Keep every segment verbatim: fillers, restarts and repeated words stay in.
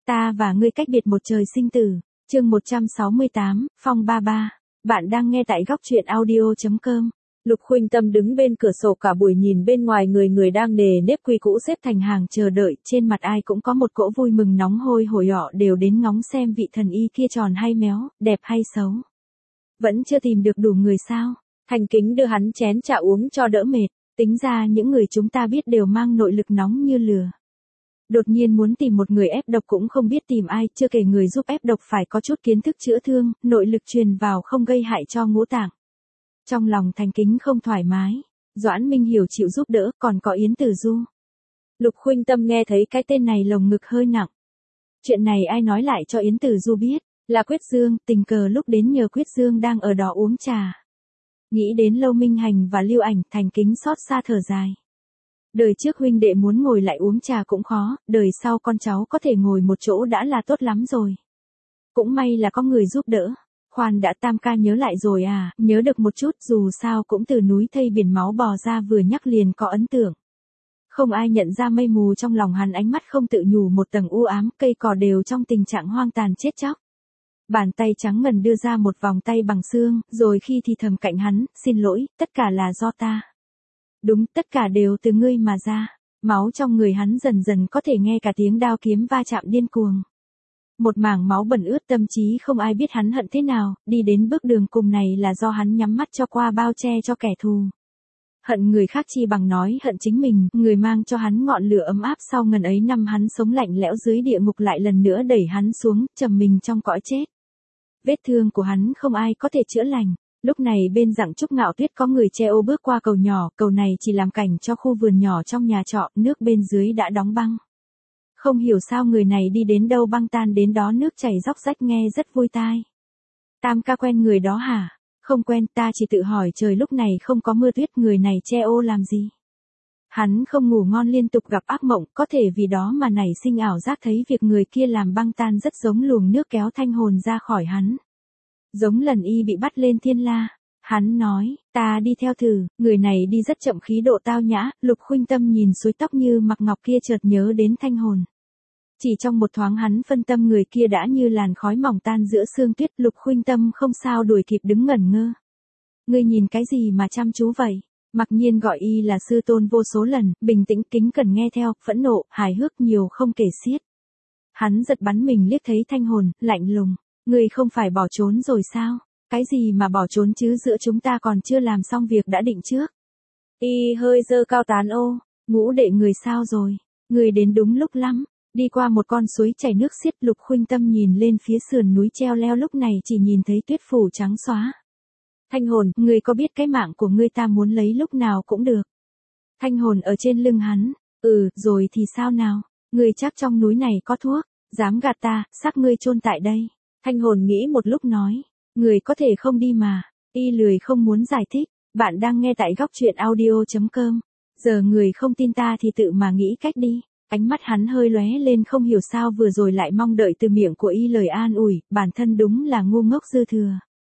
Ta và ngươi cách biệt một trời sinh tử. Chương một trăm sáu mươi tám, Phong ba ba. Bạn đang nghe tại góc truyện audio chấm com. Lục Khuynh Tâm đứng bên cửa sổ cả buổi nhìn bên ngoài, người người đang nề nếp quy cũ xếp thành hàng chờ đợi, trên mặt ai cũng có một cỗ vui mừng nóng hôi hổi, họ đều đến ngóng xem vị thần y kia tròn hay méo, đẹp hay xấu. Vẫn chưa tìm được đủ người sao? Thành Kính đưa hắn chén trà uống cho đỡ mệt, tính ra những người chúng ta biết đều mang nội lực nóng như lửa. Đột nhiên muốn tìm một người ép độc cũng không biết tìm ai, chưa kể người giúp ép độc phải có chút kiến thức chữa thương, nội lực truyền vào không gây hại cho ngũ tạng. Trong lòng Thành Kính không thoải mái, Doãn Minh Hiểu chịu giúp đỡ, còn có Yến Tử Du. Lục Khuynh Tâm nghe thấy cái tên này lồng ngực hơi nặng. Chuyện này ai nói lại cho Yến Tử Du biết, là Quyết Dương, tình cờ lúc đến nhờ Quyết Dương đang ở đó uống trà. Nghĩ đến Lâu Minh Hành và Lưu Ảnh, Thành Kính xót xa thở dài. Đời trước huynh đệ muốn ngồi lại uống trà cũng khó, đời sau con cháu có thể ngồi một chỗ đã là tốt lắm rồi. Cũng may là có người giúp đỡ. Khoan đã, Tam ca nhớ lại rồi à? Nhớ được một chút, dù sao cũng từ núi thây biển máu bò ra, vừa nhắc liền có ấn tượng. Không ai nhận ra mây mù trong lòng hắn, ánh mắt không tự nhủ một tầng u ám, cây cỏ đều trong tình trạng hoang tàn chết chóc. Bàn tay trắng ngần đưa ra một vòng tay bằng xương, rồi khi thì thầm cạnh hắn, xin lỗi, tất cả là do ta. Đúng, tất cả đều từ ngươi mà ra. Máu trong người hắn dần dần có thể nghe cả tiếng đao kiếm va chạm điên cuồng. Một mảng máu bẩn ướt, tâm trí không ai biết hắn hận thế nào, đi đến bước đường cùng này là do hắn nhắm mắt cho qua bao che cho kẻ thù. Hận người khác chi bằng nói hận chính mình, người mang cho hắn ngọn lửa ấm áp sau ngần ấy năm hắn sống lạnh lẽo dưới địa ngục lại lần nữa đẩy hắn xuống, trầm mình trong cõi chết. Vết thương của hắn không ai có thể chữa lành. Lúc này bên dặng Trúc Ngạo Tuyết có người che ô bước qua cầu nhỏ, cầu này chỉ làm cảnh cho khu vườn nhỏ trong nhà trọ, nước bên dưới đã đóng băng. Không hiểu sao người này đi đến đâu băng tan đến đó, nước chảy róc rách nghe rất vui tai. Tam ca quen người đó hả? Không quen, ta chỉ tự hỏi trời lúc này không có mưa tuyết, người này che ô làm gì? Hắn không ngủ ngon, liên tục gặp ác mộng, có thể vì đó mà nảy sinh ảo giác thấy việc người kia làm băng tan rất giống luồng nước kéo thanh hồn ra khỏi hắn. Giống lần y bị bắt lên thiên la. Hắn nói, ta đi theo thử, người này đi rất chậm, khí độ tao nhã. Lục Khuynh Tâm nhìn suối tóc như mặc ngọc kia chợt nhớ đến thanh hồn. Chỉ trong một thoáng hắn phân tâm, người kia đã như làn khói mỏng tan giữa sương tuyết. Lục Khuynh Tâm không sao đuổi kịp, đứng ngẩn ngơ. Ngươi nhìn cái gì mà chăm chú vậy? Mặc nhiên gọi y là sư tôn vô số lần, bình tĩnh kính cẩn nghe theo, phẫn nộ, hài hước nhiều không kể xiết. Hắn giật bắn mình liếc thấy thanh hồn, lạnh lùng. Ngươi không phải bỏ trốn rồi sao? Cái gì mà bỏ trốn chứ, giữa chúng ta còn chưa làm xong việc đã định trước. Y hơi giơ cao tán ô, Ngũ đệ người sao rồi? Người đến đúng lúc lắm. Đi qua một con suối chảy nước xiết, Lục Khuynh Tâm nhìn lên phía sườn núi treo leo, lúc này chỉ nhìn thấy tuyết phủ trắng xóa. Thanh hồn, ngươi có biết cái mạng của ngươi ta muốn lấy lúc nào cũng được. Thanh hồn ở trên lưng hắn, ừ, rồi thì sao nào? Ngươi chắc trong núi này có thuốc, dám gạt ta, xác ngươi chôn tại đây. Thanh hồn nghĩ một lúc nói, người có thể không đi mà. Y lười không muốn giải thích. Bạn đang nghe tại góc truyện audio chấm com. Giờ người không tin ta thì tự mà nghĩ cách đi. Ánh mắt hắn hơi lóe lên, không hiểu sao vừa rồi lại mong đợi từ miệng của y lời an ủi, bản thân đúng là ngu ngốc dư thừa.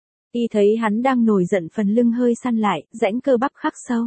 Y thấy hắn đang nổi giận, phần lưng hơi săn lại, rãnh cơ bắp khắc sâu.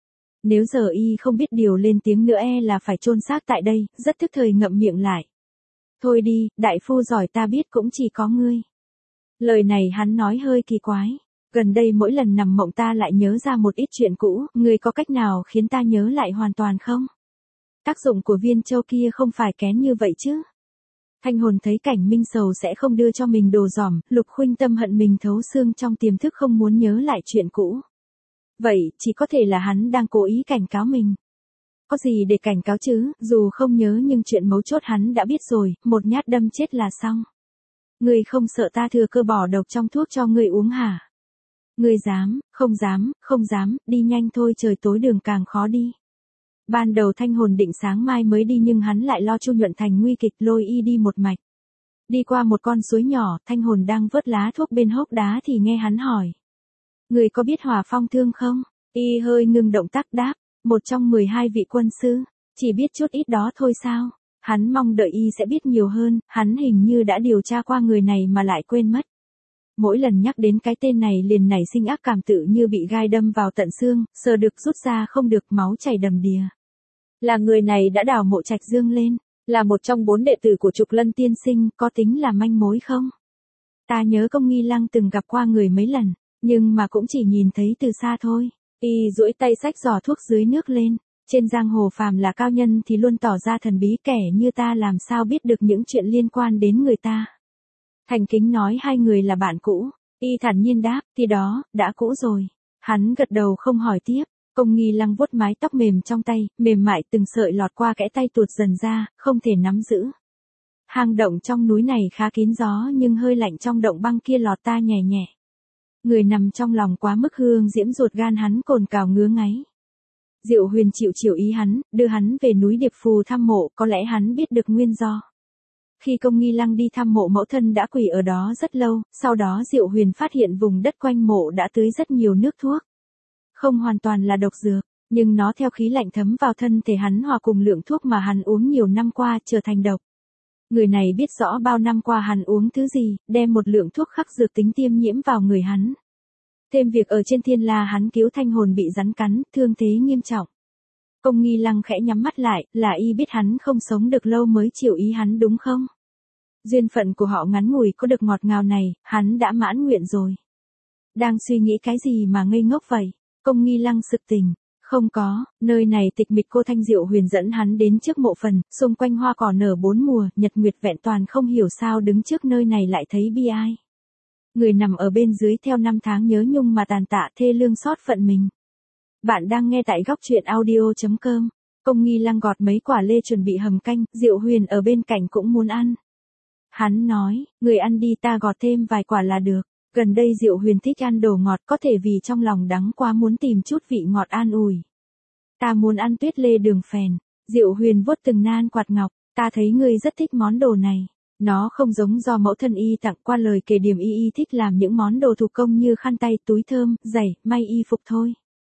Nếu giờ y không biết điều lên tiếng nữa e là phải chôn xác tại đây, rất thức thời ngậm miệng lại. Thôi đi, đại phu giỏi ta biết cũng chỉ có ngươi. Lời này hắn nói hơi kỳ quái. Gần đây mỗi lần nằm mộng ta lại nhớ ra một ít chuyện cũ, ngươi có cách nào khiến ta nhớ lại hoàn toàn không? Tác dụng của viên châu kia không phải kén như vậy chứ? Thanh hồn thấy cảnh minh sầu sẽ không đưa cho mình đồ giỏm, Lục Khuynh Tâm hận mình thấu xương, trong tiềm thức không muốn nhớ lại chuyện cũ. Vậy, chỉ có thể là hắn đang cố ý cảnh cáo mình. Có gì để cảnh cáo chứ, dù không nhớ nhưng chuyện mấu chốt hắn đã biết rồi, một nhát đâm chết là xong. Ngươi không sợ ta thừa cơ bỏ độc trong thuốc cho ngươi uống hả? Ngươi dám, không dám, không dám, đi nhanh thôi, trời tối đường càng khó đi. Ban đầu Thanh hồn định sáng mai mới đi nhưng hắn lại lo Chu Nhuận Thành nguy kịch, lôi y đi một mạch. Đi qua một con suối nhỏ, Thanh hồn đang vớt lá thuốc bên hốc đá thì nghe hắn hỏi. Người có biết Hỏa Phong Thương không? Y hơi ngừng động tác đáp, một trong mười hai vị quân sư, chỉ biết chút ít đó thôi sao? Hắn mong đợi y sẽ biết nhiều hơn, hắn hình như đã điều tra qua người này mà lại quên mất. Mỗi lần nhắc đến cái tên này liền nảy sinh ác cảm, tự như bị gai đâm vào tận xương, sờ được rút ra không được, máu chảy đầm đìa. Là người này đã đào mộ Trạch Dương lên. Là một trong bốn đệ tử của Trục Lân tiên sinh, có tính là manh mối không? Ta nhớ Công Nghi Lăng từng gặp qua người mấy lần, nhưng mà cũng chỉ nhìn thấy từ xa thôi. Y duỗi tay xách giỏ thuốc dưới nước lên. Trên giang hồ phàm là cao nhân thì luôn tỏ ra thần bí, kẻ như ta làm sao biết được những chuyện liên quan đến người ta. Thành kính nói hai người là bạn cũ. Y thản nhiên đáp, thì đó, đã cũ rồi. Hắn gật đầu không hỏi tiếp. Công Nghi Lăng vuốt mái tóc mềm trong tay, mềm mại từng sợi lọt qua kẽ tay tuột dần ra, không thể nắm giữ. Hang động trong núi này khá kín gió nhưng hơi lạnh trong động băng kia lọt ta nhẹ nhẹ. Người nằm trong lòng quá mức hương diễm ruột gan hắn cồn cào ngứa ngáy. Diệu Huyền chịu chiều ý hắn, đưa hắn về núi Điệp Phù thăm mộ, có lẽ hắn biết được nguyên do. Khi Công Nghi Lăng đi thăm mộ mẫu thân đã quỳ ở đó rất lâu, sau đó Diệu Huyền phát hiện vùng đất quanh mộ đã tưới rất nhiều nước thuốc. Không hoàn toàn là độc dược, nhưng nó theo khí lạnh thấm vào thân thể hắn hòa cùng lượng thuốc mà hắn uống nhiều năm qua trở thành độc. Người này biết rõ bao năm qua hắn uống thứ gì, đem một lượng thuốc khắc dược tính tiêm nhiễm vào người hắn. Thêm việc ở trên thiên la hắn cứu thanh hồn bị rắn cắn, thương thế nghiêm trọng. Công Nghi Lăng khẽ nhắm mắt lại, là y biết hắn không sống được lâu mới chịu ý hắn đúng không? Duyên phận của họ ngắn ngủi có được ngọt ngào này, hắn đã mãn nguyện rồi. Đang suy nghĩ cái gì mà ngây ngốc vậy? Công Nghi Lăng sực tỉnh. Không có, nơi này tịch mịch. Cô Thanh Diệu Huyền dẫn hắn đến trước mộ phần, xung quanh hoa cỏ nở bốn mùa, nhật nguyệt vẹn toàn, không hiểu sao đứng trước nơi này lại thấy bi ai. Người nằm ở bên dưới theo năm tháng nhớ nhung mà tàn tạ, thê lương xót phận mình. Bạn đang nghe tại góc truyện audio chấm com. Công Nghi Lăng gọt mấy quả lê chuẩn bị hầm canh, Diệu Huyền ở bên cạnh cũng muốn ăn. Hắn nói, người ăn đi, ta gọt thêm vài quả là được. Gần đây Diệu Huyền thích ăn đồ ngọt, có thể vì trong lòng đắng quá muốn tìm chút vị ngọt an ủi. Ta muốn ăn tuyết lê đường phèn. Diệu Huyền vuốt từng nan quạt ngọc, ta thấy ngươi rất thích món đồ này. Nó không giống do mẫu thân y tặng, qua lời kể điểm y y thích làm những món đồ thủ công như khăn tay, túi thơm, giày, may y phục thôi.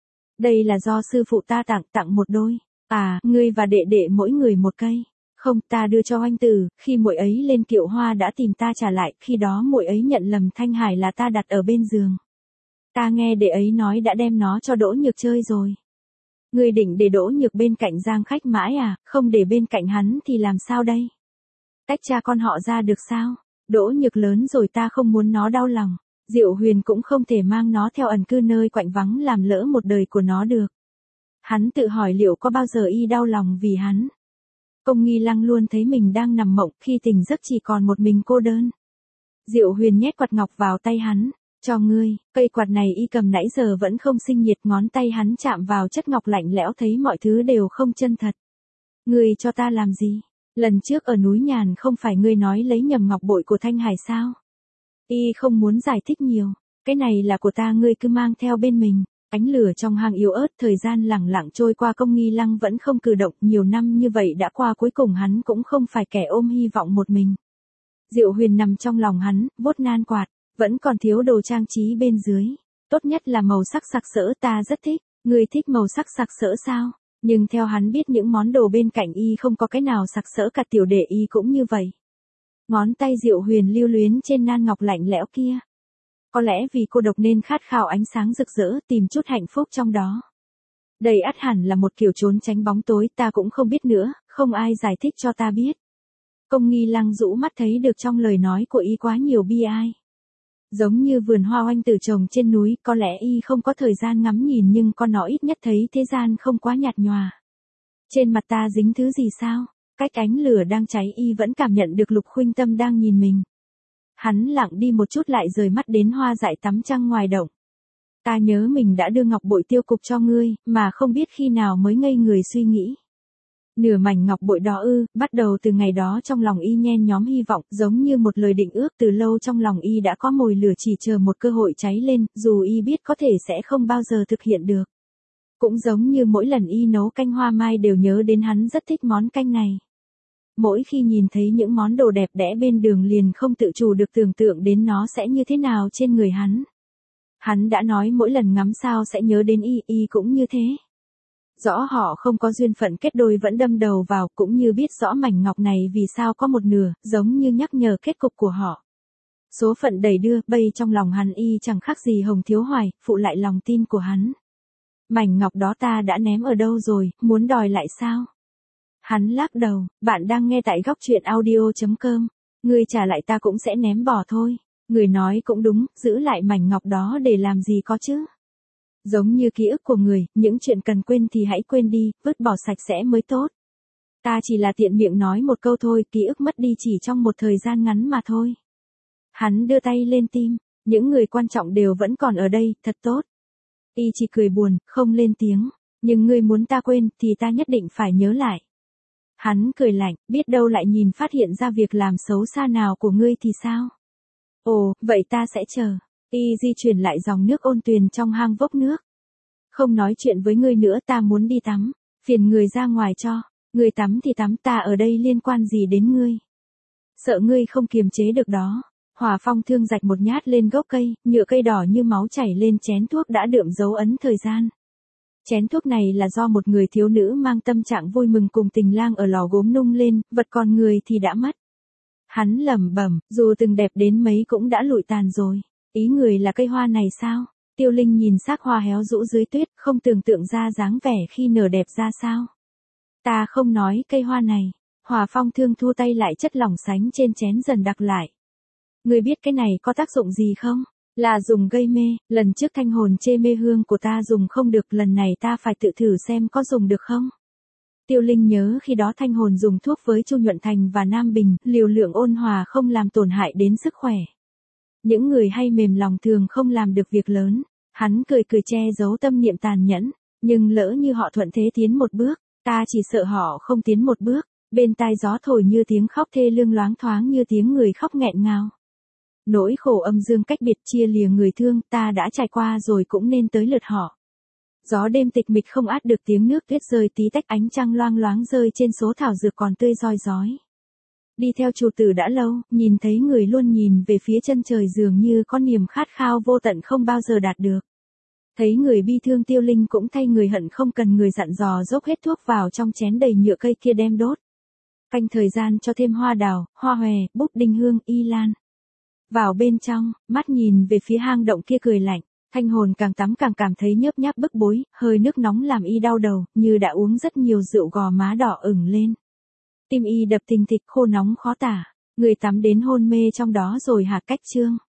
Đây là do sư phụ ta tặng, tặng một đôi. À, ngươi và đệ đệ mỗi người một cây. Không, ta đưa cho Oanh Tử, khi muội ấy lên Kiệu Hoa đã tìm ta trả lại, khi đó muội ấy nhận lầm Thanh Hải là ta đặt ở bên giường. Ta nghe đệ ấy nói đã đem nó cho Đỗ Nhược chơi rồi. Ngươi định để Đỗ Nhược bên cạnh Giang Khách mãi à, không để bên cạnh hắn thì làm sao đây? Tách cha con họ ra được sao? Đỗ Nhược lớn rồi, ta không muốn nó đau lòng. Diệu Huyền cũng không thể mang nó theo ẩn cư nơi quạnh vắng làm lỡ một đời của nó được. Hắn tự hỏi liệu có bao giờ y đau lòng vì hắn. Công Nghi Lăng luôn thấy mình đang nằm mộng, khi tỉnh giấc chỉ còn một mình cô đơn. Diệu Huyền nhét quạt ngọc vào tay hắn, cho ngươi. Cây quạt này y cầm nãy giờ vẫn không sinh nhiệt, ngón tay hắn chạm vào chất ngọc lạnh lẽo thấy mọi thứ đều không chân thật. Ngươi cho ta làm gì? Lần trước ở núi Nhàn không phải ngươi nói lấy nhầm ngọc bội của Thanh Hải sao? Y không muốn giải thích nhiều, cái này là của ta, ngươi cứ mang theo bên mình. Ánh lửa trong hang yếu ớt, thời gian lẳng lặng trôi qua, Công Nghi Lăng vẫn không cử động, nhiều năm như vậy đã qua, cuối cùng hắn cũng không phải kẻ ôm hy vọng một mình. Diệu Huyền nằm trong lòng hắn, vuốt nan quạt, vẫn còn thiếu đồ trang trí bên dưới. Tốt nhất là màu sắc sặc sỡ, ta rất thích. Ngươi thích màu sắc sặc sỡ sao? Nhưng theo hắn biết những món đồ bên cạnh y không có cái nào sặc sỡ cả, tiểu đệ y cũng như vậy. Ngón tay Diệu Huyền lưu luyến trên nan ngọc lạnh lẽo kia. Có lẽ vì cô độc nên khát khao ánh sáng rực rỡ, tìm chút hạnh phúc trong đó. Đây ắt hẳn là một kiểu trốn tránh bóng tối, ta cũng không biết nữa, không ai giải thích cho ta biết. Công Nghi Lăng rũ mắt thấy được trong lời nói của y quá nhiều bi ai. Giống như vườn hoa oanh tử trồng trên núi, có lẽ y không có thời gian ngắm nhìn nhưng con nó ít nhất thấy thế gian không quá nhạt nhòa. Trên mặt ta dính thứ gì sao? Cách ánh lửa đang cháy y vẫn cảm nhận được Lục Khuynh Tâm đang nhìn mình. Hắn lặng đi một chút lại rời mắt đến hoa dại tắm trăng ngoài động. Ta nhớ mình đã đưa ngọc bội tiêu cục cho ngươi, mà không biết khi nào mới ngây người suy nghĩ. Nửa mảnh ngọc bội đó ư, bắt đầu từ ngày đó trong lòng y nhen nhóm hy vọng, giống như một lời định ước từ lâu trong lòng y đã có mồi lửa chỉ chờ một cơ hội cháy lên, dù y biết có thể sẽ không bao giờ thực hiện được. Cũng giống như mỗi lần y nấu canh hoa mai đều nhớ đến hắn rất thích món canh này. Mỗi khi nhìn thấy những món đồ đẹp đẽ bên đường liền không tự chủ được tưởng tượng đến nó sẽ như thế nào trên người hắn. Hắn đã nói mỗi lần ngắm sao sẽ nhớ đến y, y cũng như thế. Rõ họ không có duyên phận kết đôi vẫn đâm đầu vào, cũng như biết rõ mảnh ngọc này vì sao có một nửa, giống như nhắc nhở kết cục của họ. Số phận đầy đưa, bây trong lòng hắn y chẳng khác gì Hồng Thiếu Hoài, phụ lại lòng tin của hắn. Mảnh ngọc đó ta đã ném ở đâu rồi, muốn đòi lại sao? Hắn lắc đầu, bạn đang nghe tại góc truyện audio.com. Ngươi trả lại ta cũng sẽ ném bỏ thôi. Người nói cũng đúng, giữ lại mảnh ngọc đó để làm gì có chứ. Giống như ký ức của người, những chuyện cần quên thì hãy quên đi, vứt bỏ sạch sẽ mới tốt. Ta chỉ là tiện miệng nói một câu thôi, ký ức mất đi chỉ trong một thời gian ngắn mà thôi. Hắn đưa tay lên tim, những người quan trọng đều vẫn còn ở đây, thật tốt. Y chỉ cười buồn, không lên tiếng, nhưng ngươi muốn ta quên thì ta nhất định phải nhớ lại. Hắn cười lạnh, biết đâu lại nhìn phát hiện ra việc làm xấu xa nào của ngươi thì sao? Ồ, vậy ta sẽ chờ. Y di chuyển lại dòng nước ôn tuyền trong hang vốc nước. Không nói chuyện với ngươi nữa, ta muốn đi tắm. Phiền người ra ngoài cho. Ngươi tắm thì tắm, ta ở đây liên quan gì đến ngươi? Sợ ngươi không kiềm chế được đó. Hỏa Phong thương rạch một nhát lên gốc cây, nhựa cây đỏ như máu chảy lên chén thuốc đã đượm dấu ấn thời gian. Chén thuốc này là do một người thiếu nữ mang tâm trạng vui mừng cùng tình lang ở lò gốm nung lên, vật còn người thì đã mất. Hắn lẩm bẩm, dù từng đẹp đến mấy cũng đã lụi tàn rồi. Ý người là cây hoa này sao? Tiêu Linh nhìn xác hoa héo rũ dưới tuyết, không tưởng tượng ra dáng vẻ khi nở đẹp ra sao. Ta không nói cây hoa này. Hỏa Phong thương thu tay lại, chất lỏng sánh trên chén dần đặc lại. Ngươi biết cái này có tác dụng gì không? Là dùng gây mê, lần trước thanh hồn chê mê hương của ta dùng không được, lần này ta phải tự thử xem có dùng được không? Tiêu Linh nhớ khi đó thanh hồn dùng thuốc với Chu Nhuận Thành và Nam Bình, liều lượng ôn hòa không làm tổn hại đến sức khỏe. Những người hay mềm lòng thường không làm được việc lớn. Hắn cười cười che giấu tâm niệm tàn nhẫn, nhưng lỡ như họ thuận thế tiến một bước, ta chỉ sợ họ không tiến một bước. Bên tai gió thổi như tiếng khóc thê lương, loáng thoáng như tiếng người khóc nghẹn ngào. Nỗi khổ âm dương cách biệt chia lìa người thương, ta đã trải qua rồi cũng nên tới lượt họ. Gió đêm tịch mịch không át được tiếng nước tuyết rơi tí tách, ánh trăng loang loáng rơi trên số thảo dược còn tươi roi rói. Đi theo chủ tử đã lâu, nhìn thấy người luôn nhìn về phía chân trời dường như có niềm khát khao vô tận không bao giờ đạt được. Thấy người bi thương, Tiêu Linh cũng thay người hận không cần người dặn dò dốc hết thuốc vào trong chén đầy nhựa cây kia đem đốt. Canh thời gian cho thêm hoa đào, hoa hòe, búp đinh hương, y lan. Vào bên trong, mắt nhìn về phía hang động kia cười lạnh, thanh hồn càng tắm càng cảm thấy nhớp nháp bức bối, hơi nước nóng làm y đau đầu, như đã uống rất nhiều rượu, gò má đỏ ửng lên. Tim y đập thình thịch, khô nóng khó tả, người tắm đến hôn mê trong đó rồi hả cách trương.